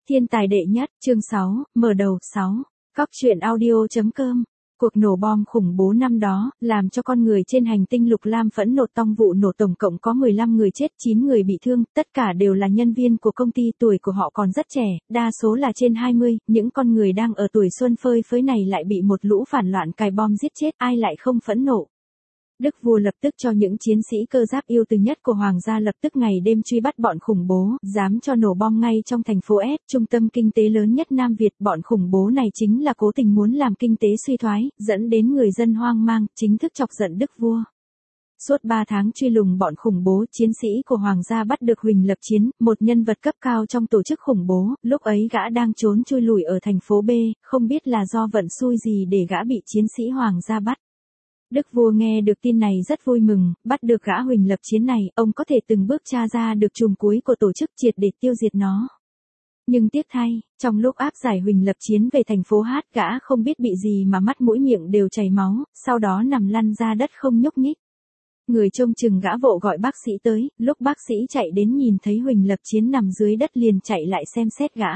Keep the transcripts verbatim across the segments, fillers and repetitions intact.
Thiên tài đệ nhất, chương sáu, mở đầu, sáu. Cóc truyện audio chấm com. Cuộc nổ bom khủng bố năm đó, làm cho con người trên hành tinh Lục Lam phẫn nộ. Tông vụ nổ tổng cộng có mười lăm người chết, chín người bị thương, tất cả đều là nhân viên của công ty, tuổi của họ còn rất trẻ, đa số là trên hai mươi, những con người đang ở tuổi xuân phơi phới này lại bị một lũ phản loạn cài bom giết chết, ai lại không phẫn nộ. Đức vua lập tức cho những chiến sĩ cơ giáp yêu từ nhất của hoàng gia lập tức ngày đêm truy bắt bọn khủng bố, dám cho nổ bom ngay trong thành phố S, trung tâm kinh tế lớn nhất Nam Việt. Bọn khủng bố này chính là cố tình muốn làm kinh tế suy thoái, dẫn đến người dân hoang mang, chính thức chọc giận đức vua. Suốt ba tháng truy lùng bọn khủng bố, chiến sĩ của hoàng gia bắt được Huỳnh Lập Chiến, một nhân vật cấp cao trong tổ chức khủng bố, lúc ấy gã đang trốn chui lủi ở thành phố B, không biết là do vận xui gì để gã bị chiến sĩ hoàng gia bắt. Đức vua nghe được tin này rất vui mừng, bắt được gã Huỳnh Lập Chiến này, ông có thể từng bước tra ra được chùm cuối của tổ chức, triệt để tiêu diệt nó. Nhưng tiếc thay, trong lúc áp giải Huỳnh Lập Chiến về thành phố Hát, gã không biết bị gì mà mắt mũi miệng đều chảy máu, sau đó nằm lăn ra đất không nhúc nhích. Người trông chừng gã vội gọi bác sĩ tới, lúc bác sĩ chạy đến nhìn thấy Huỳnh Lập Chiến nằm dưới đất liền chạy lại xem xét gã.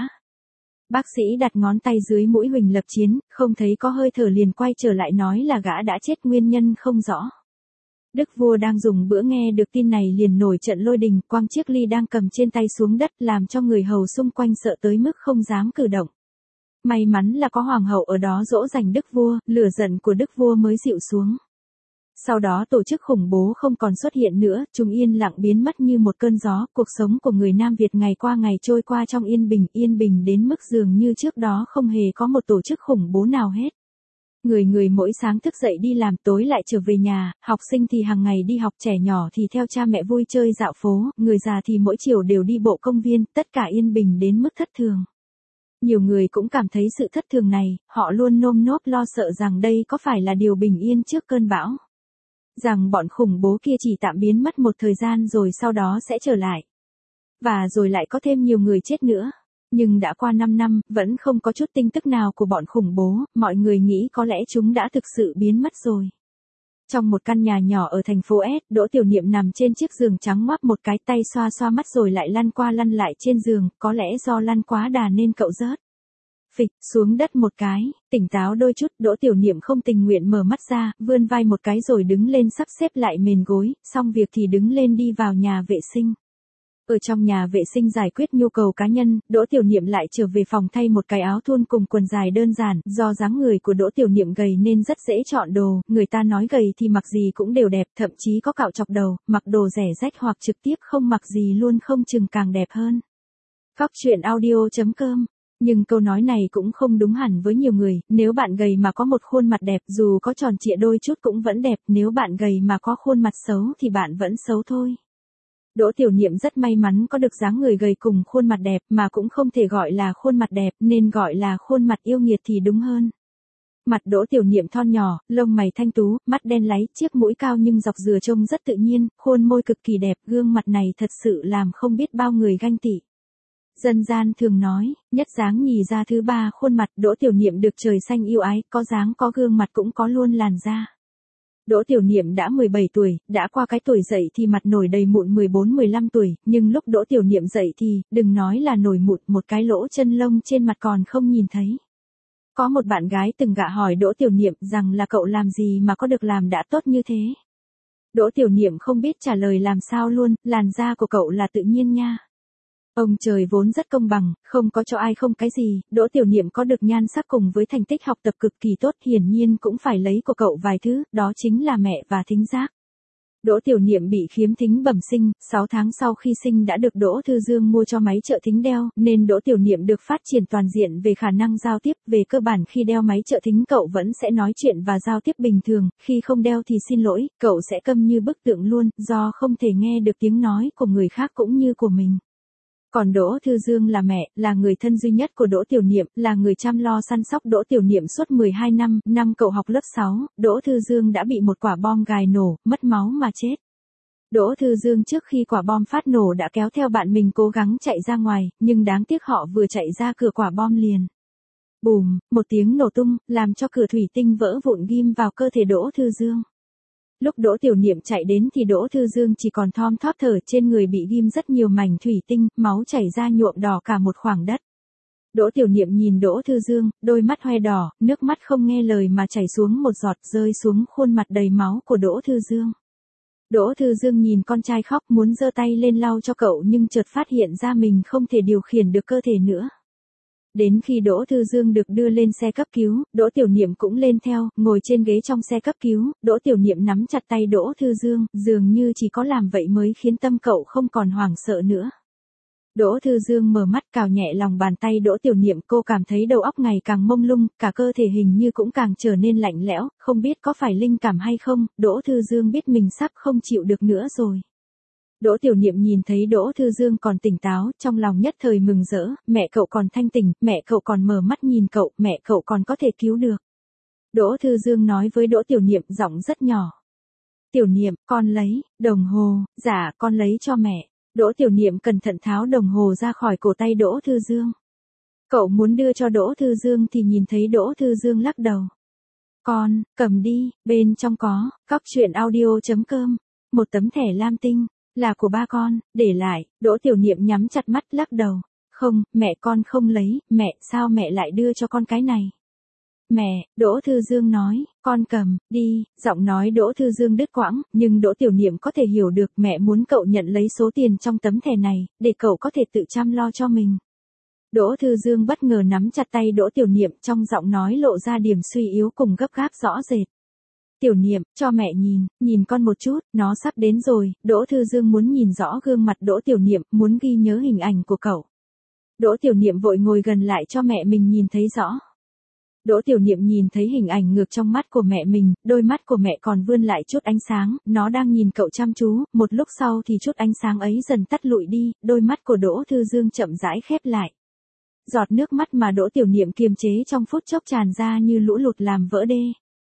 Bác sĩ đặt ngón tay dưới mũi Huỳnh Lập Chiến, không thấy có hơi thở liền quay trở lại nói là gã đã chết, nguyên nhân không rõ. Đức vua đang dùng bữa nghe được tin này liền nổi trận lôi đình, quăng chiếc ly đang cầm trên tay xuống đất, làm cho người hầu xung quanh sợ tới mức không dám cử động. May mắn là có hoàng hậu ở đó dỗ dành đức vua, lửa giận của đức vua mới dịu xuống. Sau đó tổ chức khủng bố không còn xuất hiện nữa, chúng yên lặng biến mất như một cơn gió, cuộc sống của người Nam Việt ngày qua ngày trôi qua trong yên bình, yên bình đến mức dường như trước đó không hề có một tổ chức khủng bố nào hết. Người người mỗi sáng thức dậy đi làm, tối lại trở về nhà, học sinh thì hàng ngày đi học, trẻ nhỏ thì theo cha mẹ vui chơi dạo phố, người già thì mỗi chiều đều đi bộ công viên, tất cả yên bình đến mức thất thường. Nhiều người cũng cảm thấy sự thất thường này, họ luôn nơm nớp lo sợ rằng đây có phải là điều bình yên trước cơn bão. Rằng bọn khủng bố kia chỉ tạm biến mất một thời gian rồi sau đó sẽ trở lại. Và rồi lại có thêm nhiều người chết nữa. Nhưng đã qua năm năm, vẫn không có chút tin tức nào của bọn khủng bố, mọi người nghĩ có lẽ chúng đã thực sự biến mất rồi. Trong một căn nhà nhỏ ở thành phố S, Đỗ Tiểu Niệm nằm trên chiếc giường trắng ngoắc một cái, tay xoa xoa mắt rồi lại lăn qua lăn lại trên giường, có lẽ do lăn quá đà nên cậu rớt phịch xuống đất một cái, tỉnh táo đôi chút, Đỗ Tiểu Niệm không tình nguyện mở mắt ra, vươn vai một cái rồi đứng lên sắp xếp lại mền gối, xong việc thì đứng lên đi vào nhà vệ sinh. Ở trong nhà vệ sinh giải quyết nhu cầu cá nhân, Đỗ Tiểu Niệm lại trở về phòng thay một cái áo thun cùng quần dài đơn giản, do dáng người của Đỗ Tiểu Niệm gầy nên rất dễ chọn đồ, người ta nói gầy thì mặc gì cũng đều đẹp, thậm chí có cạo chọc đầu, mặc đồ rẻ rách hoặc trực tiếp không mặc gì luôn không chừng càng đẹp hơn. Cóc truyện audio chấm com. Nhưng câu nói này cũng không đúng hẳn với nhiều người, nếu bạn gầy mà có một khuôn mặt đẹp dù có tròn trịa đôi chút cũng vẫn đẹp, nếu bạn gầy mà có khuôn mặt xấu thì bạn vẫn xấu thôi. Đỗ Tiểu Niệm rất may mắn có được dáng người gầy cùng khuôn mặt đẹp, mà cũng không thể gọi là khuôn mặt đẹp nên gọi là khuôn mặt yêu nghiệt thì đúng hơn. Mặt Đỗ Tiểu Niệm thon nhỏ, lông mày thanh tú, mắt đen láy, chiếc mũi cao nhưng dọc dừa trông rất tự nhiên, khuôn môi cực kỳ đẹp, gương mặt này thật sự làm không biết bao người ganh tị. Dân gian thường nói, nhất dáng nhì ra thứ ba khuôn mặt. Đỗ Tiểu Niệm được trời xanh yêu ái, có dáng có gương mặt cũng có luôn làn da. Đỗ Tiểu Niệm đã mười bảy tuổi, đã qua cái tuổi dậy thì mặt nổi đầy mụn mười bốn mười lăm tuổi, nhưng lúc Đỗ Tiểu Niệm dậy thì, đừng nói là nổi mụn, một cái lỗ chân lông trên mặt còn không nhìn thấy. Có một bạn gái từng gạ hỏi Đỗ Tiểu Niệm rằng là cậu làm gì mà có được làm đã tốt như thế. Đỗ Tiểu Niệm không biết trả lời làm sao luôn, làn da của cậu là tự nhiên nha. Ông trời vốn rất công bằng, không có cho ai không cái gì, Đỗ Tiểu Niệm có được nhan sắc cùng với thành tích học tập cực kỳ tốt, hiển nhiên cũng phải lấy của cậu vài thứ, đó chính là mẹ và thính giác. Đỗ Tiểu Niệm bị khiếm thính bẩm sinh, sáu tháng sau khi sinh đã được Đỗ Thư Dương mua cho máy trợ thính đeo, nên Đỗ Tiểu Niệm được phát triển toàn diện về khả năng giao tiếp, về cơ bản khi đeo máy trợ thính cậu vẫn sẽ nói chuyện và giao tiếp bình thường, khi không đeo thì xin lỗi, cậu sẽ câm như bức tượng luôn, do không thể nghe được tiếng nói của người khác cũng như của mình. Còn Đỗ Thư Dương là mẹ, là người thân duy nhất của Đỗ Tiểu Niệm, là người chăm lo săn sóc Đỗ Tiểu Niệm suốt mười hai năm, năm cậu học lớp sáu, Đỗ Thư Dương đã bị một quả bom gài nổ, mất máu mà chết. Đỗ Thư Dương trước khi quả bom phát nổ đã kéo theo bạn mình cố gắng chạy ra ngoài, nhưng đáng tiếc họ vừa chạy ra cửa quả bom liền. Bùm, một tiếng nổ tung, làm cho cửa thủy tinh vỡ vụn ghim vào cơ thể Đỗ Thư Dương. Lúc Đỗ Tiểu Niệm chạy đến thì Đỗ Thư Dương chỉ còn thom thóp thở, trên người bị ghim rất nhiều mảnh thủy tinh, máu chảy ra nhuộm đỏ cả một khoảng đất. Đỗ Tiểu Niệm nhìn Đỗ Thư Dương, đôi mắt hoe đỏ, nước mắt không nghe lời mà chảy xuống một giọt rơi xuống khuôn mặt đầy máu của Đỗ Thư Dương. Đỗ Thư Dương nhìn con trai khóc muốn giơ tay lên lau cho cậu nhưng chợt phát hiện ra mình không thể điều khiển được cơ thể nữa. Đến khi Đỗ Thư Dương được đưa lên xe cấp cứu, Đỗ Tiểu Niệm cũng lên theo, ngồi trên ghế trong xe cấp cứu, Đỗ Tiểu Niệm nắm chặt tay Đỗ Thư Dương, dường như chỉ có làm vậy mới khiến tâm cậu không còn hoảng sợ nữa. Đỗ Thư Dương mở mắt cào nhẹ lòng bàn tay Đỗ Tiểu Niệm, cô cảm thấy đầu óc ngày càng mông lung, cả cơ thể hình như cũng càng trở nên lạnh lẽo, không biết có phải linh cảm hay không, Đỗ Thư Dương biết mình sắp không chịu được nữa rồi. Đỗ Tiểu Niệm nhìn thấy Đỗ Thư Dương còn tỉnh táo, trong lòng nhất thời mừng rỡ, mẹ cậu còn thanh tỉnh, mẹ cậu còn mở mắt nhìn cậu, mẹ cậu còn có thể cứu được. Đỗ Thư Dương nói với Đỗ Tiểu Niệm giọng rất nhỏ. Tiểu Niệm, con lấy, đồng hồ, dạ con lấy cho mẹ. Đỗ Tiểu Niệm cẩn thận tháo đồng hồ ra khỏi cổ tay Đỗ Thư Dương. Cậu muốn đưa cho Đỗ Thư Dương thì nhìn thấy Đỗ Thư Dương lắc đầu. Con, cầm đi, bên trong có, cóc truyện audio chấm com, một tấm thẻ lam tinh, là của ba con, để lại, Đỗ Tiểu Niệm nhắm chặt mắt lắc đầu. Không, mẹ con không lấy, mẹ, sao mẹ lại đưa cho con cái này? Mẹ, Đỗ Thư Dương nói, con cầm, đi, giọng nói Đỗ Thư Dương đứt quãng, nhưng Đỗ Tiểu Niệm có thể hiểu được mẹ muốn cậu nhận lấy số tiền trong tấm thẻ này, để cậu có thể tự chăm lo cho mình. Đỗ Thư Dương bất ngờ nắm chặt tay Đỗ Tiểu Niệm, trong giọng nói lộ ra điểm suy yếu cùng gấp gáp rõ rệt. Tiểu Niệm, cho mẹ nhìn, nhìn con một chút, nó sắp đến rồi. Đỗ Thư Dương muốn nhìn rõ gương mặt Đỗ Tiểu Niệm, muốn ghi nhớ hình ảnh của cậu. Đỗ Tiểu Niệm vội ngồi gần lại cho mẹ mình nhìn thấy rõ. Đỗ Tiểu Niệm nhìn thấy hình ảnh ngược trong mắt của mẹ mình, đôi mắt của mẹ còn vươn lại chút ánh sáng, nó đang nhìn cậu chăm chú, một lúc sau thì chút ánh sáng ấy dần tắt lụi đi, đôi mắt của Đỗ Thư Dương chậm rãi khép lại. Giọt nước mắt mà Đỗ Tiểu Niệm kiềm chế trong phút chốc tràn ra như lũ lụt làm vỡ đê.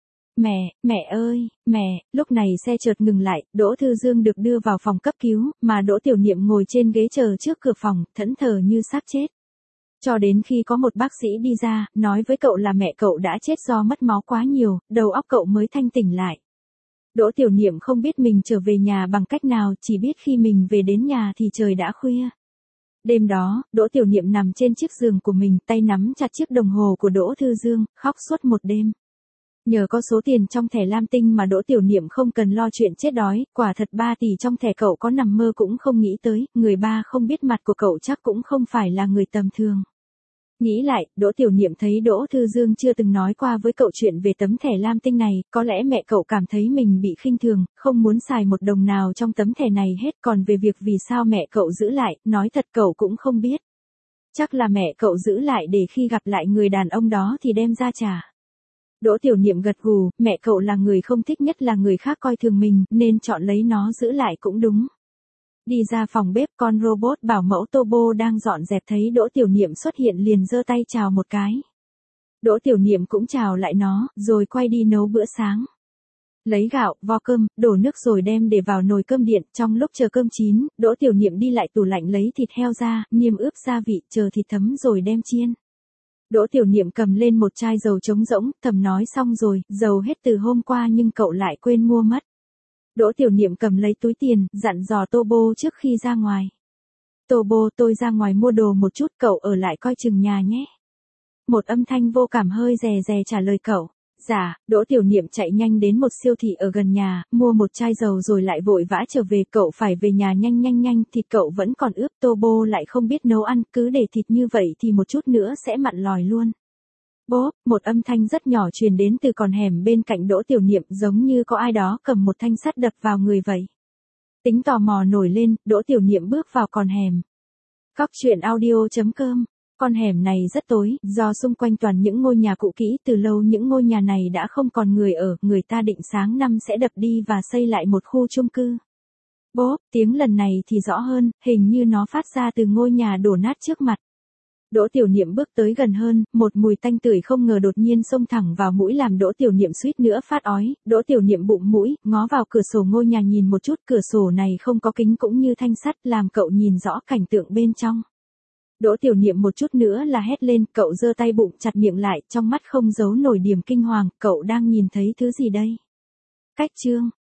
Mẹ, mẹ ơi, mẹ, lúc này xe chợt ngừng lại, Đỗ Thư Dương được đưa vào phòng cấp cứu, mà Đỗ Tiểu Niệm ngồi trên ghế chờ trước cửa phòng, thẫn thờ như xác chết. Cho đến khi có một bác sĩ đi ra, nói với cậu là mẹ cậu đã chết do mất máu quá nhiều, đầu óc cậu mới thanh tỉnh lại. Đỗ Tiểu Niệm không biết mình trở về nhà bằng cách nào, chỉ biết khi mình về đến nhà thì trời đã khuya. Đêm đó, Đỗ Tiểu Niệm nằm trên chiếc giường của mình, tay nắm chặt chiếc đồng hồ của Đỗ Thư Dương, khóc suốt một đêm. Nhờ có số tiền trong thẻ lam tinh mà Đỗ Tiểu Niệm không cần lo chuyện chết đói, quả thật ba tỷ trong thẻ cậu có nằm mơ cũng không nghĩ tới, người ba không biết mặt của cậu chắc cũng không phải là người tầm thường. Nghĩ lại, Đỗ Tiểu Niệm thấy Đỗ Thư Dương chưa từng nói qua với cậu chuyện về tấm thẻ lam tinh này, có lẽ mẹ cậu cảm thấy mình bị khinh thường, không muốn xài một đồng nào trong tấm thẻ này hết, còn về việc vì sao mẹ cậu giữ lại, nói thật cậu cũng không biết. Chắc là mẹ cậu giữ lại để khi gặp lại người đàn ông đó thì đem ra trả. Đỗ Tiểu Niệm gật gù, mẹ cậu là người không thích nhất là người khác coi thường mình, nên chọn lấy nó giữ lại cũng đúng. Đi ra phòng bếp, con robot bảo mẫu Tobo đang dọn dẹp thấy Đỗ Tiểu Niệm xuất hiện liền giơ tay chào một cái. Đỗ Tiểu Niệm cũng chào lại nó, rồi quay đi nấu bữa sáng. Lấy gạo, vo cơm, đổ nước rồi đem để vào nồi cơm điện, trong lúc chờ cơm chín, Đỗ Tiểu Niệm đi lại tủ lạnh lấy thịt heo ra, niêm ướp gia vị, chờ thịt thấm rồi đem chiên. Đỗ Tiểu Niệm cầm lên một chai dầu trống rỗng, thầm nói xong rồi, dầu hết từ hôm qua nhưng cậu lại quên mua mất. Đỗ Tiểu Niệm cầm lấy túi tiền, dặn dò Tobo trước khi ra ngoài. Tobo, tôi ra ngoài mua đồ một chút, cậu ở lại coi chừng nhà nhé. Một âm thanh vô cảm hơi rè rè trả lời cậu. Dạ, Đỗ Tiểu Niệm chạy nhanh đến một siêu thị ở gần nhà, mua một chai dầu rồi lại vội vã trở về, cậu phải về nhà nhanh nhanh nhanh, thịt cậu vẫn còn ướp, Tobo lại không biết nấu ăn, cứ để thịt như vậy thì một chút nữa sẽ mặn lòi luôn. Bốp, một âm thanh rất nhỏ truyền đến từ con hẻm bên cạnh Đỗ Tiểu Niệm, giống như có ai đó cầm một thanh sắt đập vào người vậy. Tính tò mò nổi lên, Đỗ Tiểu Niệm bước vào con hẻm. Cóc truyện audio chấm com. Con hẻm này rất tối, do xung quanh toàn những ngôi nhà cũ kỹ, từ lâu những ngôi nhà này đã không còn người ở, người ta định sáng năm sẽ đập đi và xây lại một khu chung cư. Bốp, tiếng lần này thì rõ hơn, hình như nó phát ra từ ngôi nhà đổ nát trước mặt. Đỗ Tiểu Niệm bước tới gần hơn, một mùi tanh tưởi không ngờ đột nhiên xông thẳng vào mũi làm Đỗ Tiểu Niệm suýt nữa phát ói. Đỗ Tiểu Niệm bụng mũi, ngó vào cửa sổ ngôi nhà nhìn một chút, cửa sổ này không có kính cũng như thanh sắt, làm cậu nhìn rõ cảnh tượng bên trong. Đỗ Tiểu Niệm một chút nữa là hét lên, cậu giơ tay bụng chặt miệng lại, trong mắt không giấu nổi điểm kinh hoàng, cậu đang nhìn thấy thứ gì đây? Cách chương